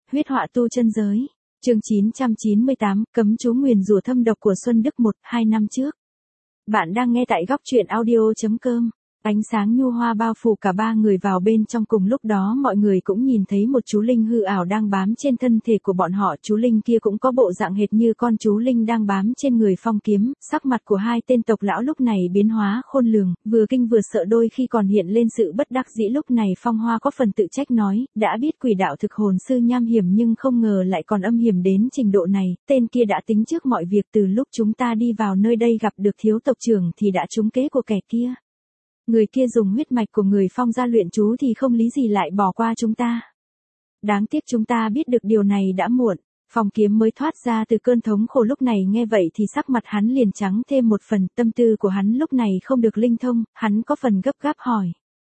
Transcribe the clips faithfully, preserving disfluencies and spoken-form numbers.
Huyết họa tu chân giới. Chương chín trăm chín mươi tám, cấm chú nguyền rủa thâm độc của Xuân Đức một, hai năm trước. Bạn đang nghe tại góc truyện audio chấm com. Ánh sáng nhu hoa bao phủ cả ba người vào bên trong, cùng lúc đó mọi người cũng nhìn thấy một chú linh hư ảo đang bám trên thân thể của bọn họ. Chú linh kia cũng có bộ dạng hệt như con chú linh đang bám trên người Phong Kiếm. Sắc mặt của hai tên tộc lão lúc này biến hóa khôn lường, vừa kinh vừa sợ, đôi khi còn hiện lên sự bất đắc dĩ. Lúc này Phong Hoa có phần tự trách nói, đã biết quỷ đạo thực hồn sư nham hiểm nhưng không ngờ lại còn âm hiểm đến trình độ này. Tên kia đã tính trước mọi việc, từ lúc chúng ta đi vào nơi đây gặp được thiếu tộc trưởng thì đã trúng kế của kẻ kia. Người kia dùng huyết mạch của người Phong ra luyện chú thì không lý gì lại bỏ qua chúng ta. Đáng tiếc chúng ta biết được điều này đã muộn. Phong Kiếm mới thoát ra từ cơn thống khổ, lúc này nghe vậy thì sắc mặt hắn liền trắng thêm một phần. Tâm tư của hắn lúc này không được linh thông, hắn có phần gấp gáp hỏi.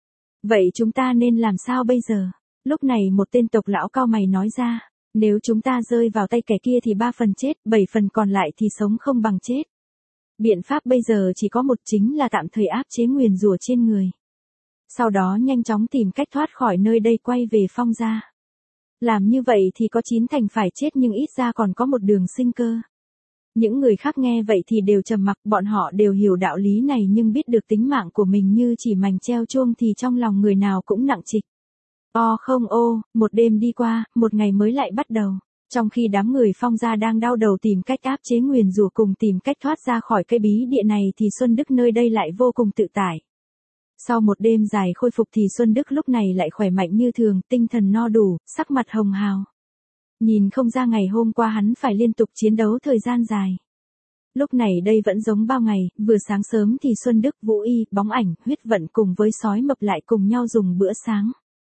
Vậy chúng ta nên làm sao bây giờ? Lúc này một tên tộc lão cao mày nói ra. Nếu chúng ta rơi vào tay kẻ kia thì ba phần chết, bảy phần còn lại thì sống không bằng chết. Biện pháp bây giờ chỉ có một, chính là tạm thời áp chế nguyền rủa trên người. Sau đó nhanh chóng tìm cách thoát khỏi nơi đây, quay về Phong gia. Làm như vậy thì có chín thành phải chết nhưng ít ra còn có một đường sinh cơ. Những người khác nghe vậy thì đều trầm mặc, bọn họ đều hiểu đạo lý này nhưng biết được tính mạng của mình như chỉ mảnh treo chuông thì trong lòng người nào cũng nặng trịch. O không ô, một đêm đi qua, một ngày mới lại bắt đầu. Trong khi đám người Phong gia đang đau đầu tìm cách áp chế nguyền rủa cùng tìm cách thoát ra khỏi cái bí địa này thì Xuân Đức nơi đây lại vô cùng tự tại. Sau một đêm dài khôi phục thì Xuân Đức lúc này lại khỏe mạnh như thường, tinh thần no đủ, sắc mặt hồng hào. Nhìn không ra ngày hôm qua hắn phải liên tục chiến đấu thời gian dài. Lúc này đây vẫn giống bao ngày, vừa sáng sớm thì Xuân Đức, Vũ Y, Bóng Ảnh, Huyết Vận cùng với Sói Mập lại cùng nhau dùng bữa sáng.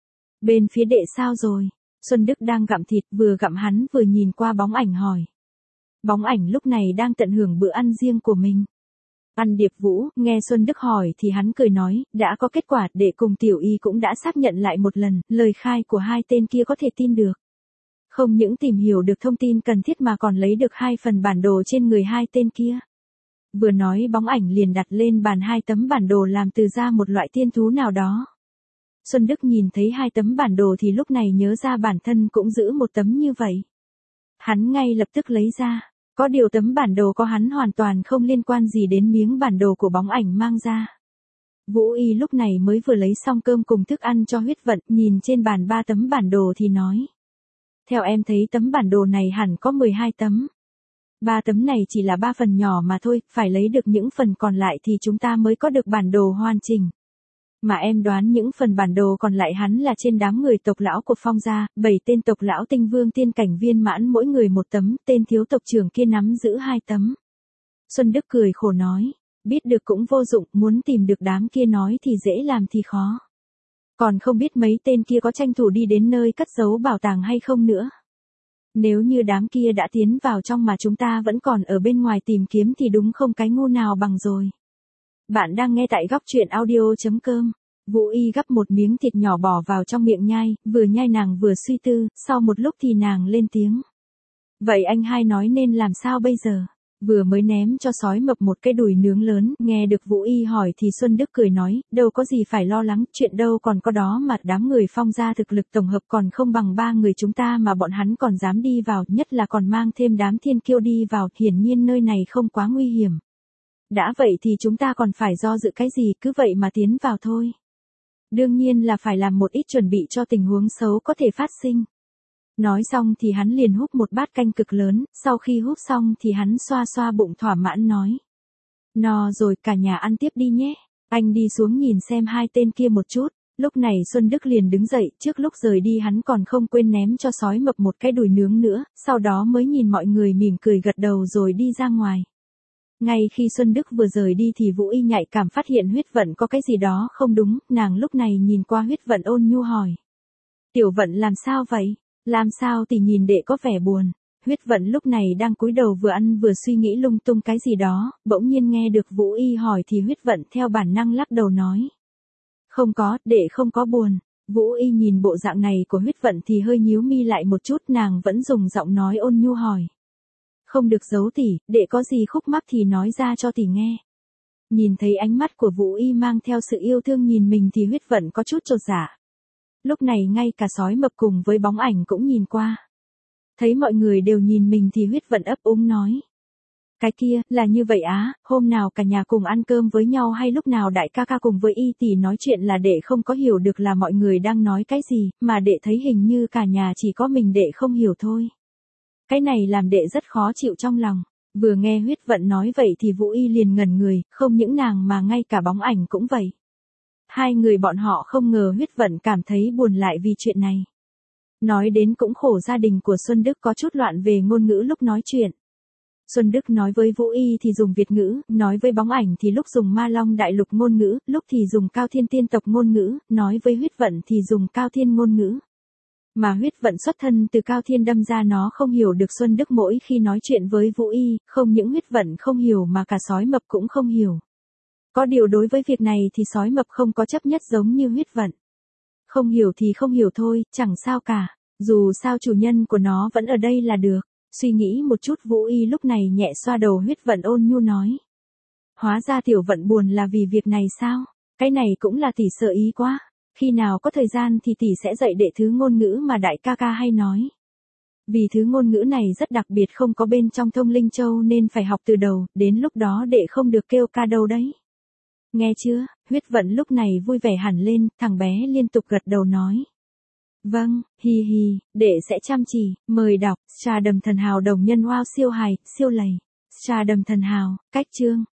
Bên phía đệ sao rồi? Xuân Đức đang gặm thịt, vừa gặm hắn vừa nhìn qua Bóng Ảnh hỏi. Bóng Ảnh lúc này đang tận hưởng bữa ăn riêng của mình. Ăn Điệp Vũ, nghe Xuân Đức hỏi thì hắn cười nói, đã có kết quả, đệ cùng Tiểu Y cũng đã xác nhận lại một lần, lời khai của hai tên kia có thể tin được. Không những tìm hiểu được thông tin cần thiết mà còn lấy được hai phần bản đồ trên người hai tên kia. Vừa nói Bóng Ảnh liền đặt lên bàn hai tấm bản đồ làm từ ra một loại tiên thú nào đó. Xuân Đức nhìn thấy hai tấm bản đồ thì lúc này nhớ ra bản thân cũng giữ một tấm như vậy. Hắn ngay lập tức lấy ra, có điều tấm bản đồ có hắn hoàn toàn không liên quan gì đến miếng bản đồ của Bóng Ảnh mang ra. Vũ Y lúc này mới vừa lấy xong cơm cùng thức ăn cho Huyết Vận, nhìn trên bàn ba tấm bản đồ thì nói. Theo em thấy tấm bản đồ này hẳn có mười hai tấm. Ba tấm này chỉ là ba phần nhỏ mà thôi, phải lấy được những phần còn lại thì chúng ta mới có được bản đồ hoàn chỉnh. Mà em đoán những phần bản đồ còn lại hắn là trên đám người tộc lão của Phong gia, bảy tên tộc lão tinh vương tiên cảnh viên mãn mỗi người một tấm, tên thiếu tộc trưởng kia nắm giữ hai tấm. Xuân Đức cười khổ nói, biết được cũng vô dụng, muốn tìm được đám kia nói thì dễ làm thì khó. Còn không biết mấy tên kia có tranh thủ đi đến nơi cất giấu bảo tàng hay không nữa. Nếu như đám kia đã tiến vào trong mà chúng ta vẫn còn ở bên ngoài tìm kiếm thì đúng không cái ngu nào bằng rồi. Bạn đang nghe tại góc truyện audio chấm com. Vũ Y gắp một miếng thịt nhỏ bỏ vào trong miệng nhai, vừa nhai nàng vừa suy tư, sau một lúc thì nàng lên tiếng. Vậy anh hai nói nên làm sao bây giờ? Vừa mới ném cho Sói Mập một cái đùi nướng lớn, nghe được Vũ Y hỏi thì Xuân Đức cười nói, đâu có gì phải lo lắng, chuyện đâu còn có đó mà đám người Phong gia thực lực tổng hợp còn không bằng ba người chúng ta mà bọn hắn còn dám đi vào, nhất là còn mang thêm đám thiên kiêu đi vào, hiển nhiên nơi này không quá nguy hiểm. Đã vậy thì chúng ta còn phải do dự cái gì, cứ vậy mà tiến vào thôi. Đương nhiên là phải làm một ít chuẩn bị cho tình huống xấu có thể phát sinh. Nói xong thì hắn liền húp một bát canh cực lớn, sau khi húp xong thì hắn xoa xoa bụng thỏa mãn nói. No rồi, cả nhà ăn tiếp đi nhé, anh đi xuống nhìn xem hai tên kia một chút. Lúc này Xuân Đức liền đứng dậy, trước lúc rời đi hắn còn không quên ném cho Sói Mập một cái đùi nướng nữa, sau đó mới nhìn mọi người mỉm cười gật đầu rồi đi ra ngoài. Ngay khi Xuân Đức vừa rời đi thì Vũ Y nhạy cảm phát hiện Huyết Vận có cái gì đó không đúng, nàng lúc này nhìn qua Huyết Vận ôn nhu hỏi. Tiểu Vận làm sao vậy? Làm sao thì nhìn đệ có vẻ buồn. Huyết Vận lúc này đang cúi đầu vừa ăn vừa suy nghĩ lung tung cái gì đó, bỗng nhiên nghe được Vũ Y hỏi thì Huyết Vận theo bản năng lắc đầu nói. Không có, đệ không có buồn. Vũ Y nhìn bộ dạng này của Huyết Vận thì hơi nhíu mi lại một chút, nàng vẫn dùng giọng nói ôn nhu hỏi. Không được giấu tỷ, đệ có gì khúc mắc thì nói ra cho tỷ nghe. Nhìn thấy ánh mắt của Vũ Y mang theo sự yêu thương nhìn mình thì Huyết Vận có chút chột dạ. Lúc này ngay cả Sói Mập cùng với Bóng Ảnh cũng nhìn qua. Thấy mọi người đều nhìn mình thì huyết vận ấp úng nói. Cái kia, là như vậy á, hôm nào cả nhà cùng ăn cơm với nhau hay lúc nào đại ca ca cùng với y tỷ nói chuyện là đệ không có hiểu được là mọi người đang nói cái gì, mà đệ thấy hình như cả nhà chỉ có mình đệ không hiểu thôi. Cái này làm đệ rất khó chịu trong lòng. Vừa nghe huyết vận nói vậy thì Vũ Y liền ngẩn người, không những nàng mà ngay cả bóng ảnh cũng vậy. Hai người bọn họ không ngờ huyết vận cảm thấy buồn lại vì chuyện này. Nói đến cũng khổ gia đình của Xuân Đức có chút loạn về ngôn ngữ lúc nói chuyện. Xuân Đức nói với Vũ Y thì dùng Việt ngữ, nói với bóng ảnh thì lúc dùng Ma Long Đại Lục ngôn ngữ, lúc thì dùng Cao Thiên tiên tộc ngôn ngữ, nói với huyết vận thì dùng Cao Thiên ngôn ngữ. Mà huyết vận xuất thân từ Cao Thiên đâm ra nó không hiểu được Xuân Đức mỗi khi nói chuyện với Vũ Y, không những huyết vận không hiểu mà cả sói mập cũng không hiểu. Có điều đối với việc này thì sói mập không có chấp nhất giống như huyết vận. Không hiểu thì không hiểu thôi, chẳng sao cả, dù sao chủ nhân của nó vẫn ở đây là được. Suy nghĩ một chút Vũ Y lúc này nhẹ xoa đầu huyết vận ôn nhu nói. Hóa ra tiểu vận buồn là vì việc này sao? Cái này cũng là tỷ sợ ý quá. Khi nào có thời gian thì tỷ sẽ dạy đệ thứ ngôn ngữ mà đại ca ca hay nói. Vì thứ ngôn ngữ này rất đặc biệt không có bên trong Thông Linh Châu nên phải học từ đầu, đến lúc đó đệ không được kêu ca đâu đấy. Nghe chưa, huyết vận lúc này vui vẻ hẳn lên, thằng bé liên tục gật đầu nói. Vâng, hi hi, đệ sẽ chăm chỉ, mời đọc, Trà Đầm Thần Hào đồng nhân wow siêu hài, siêu lầy. Trà Đầm Thần Hào, cách chương.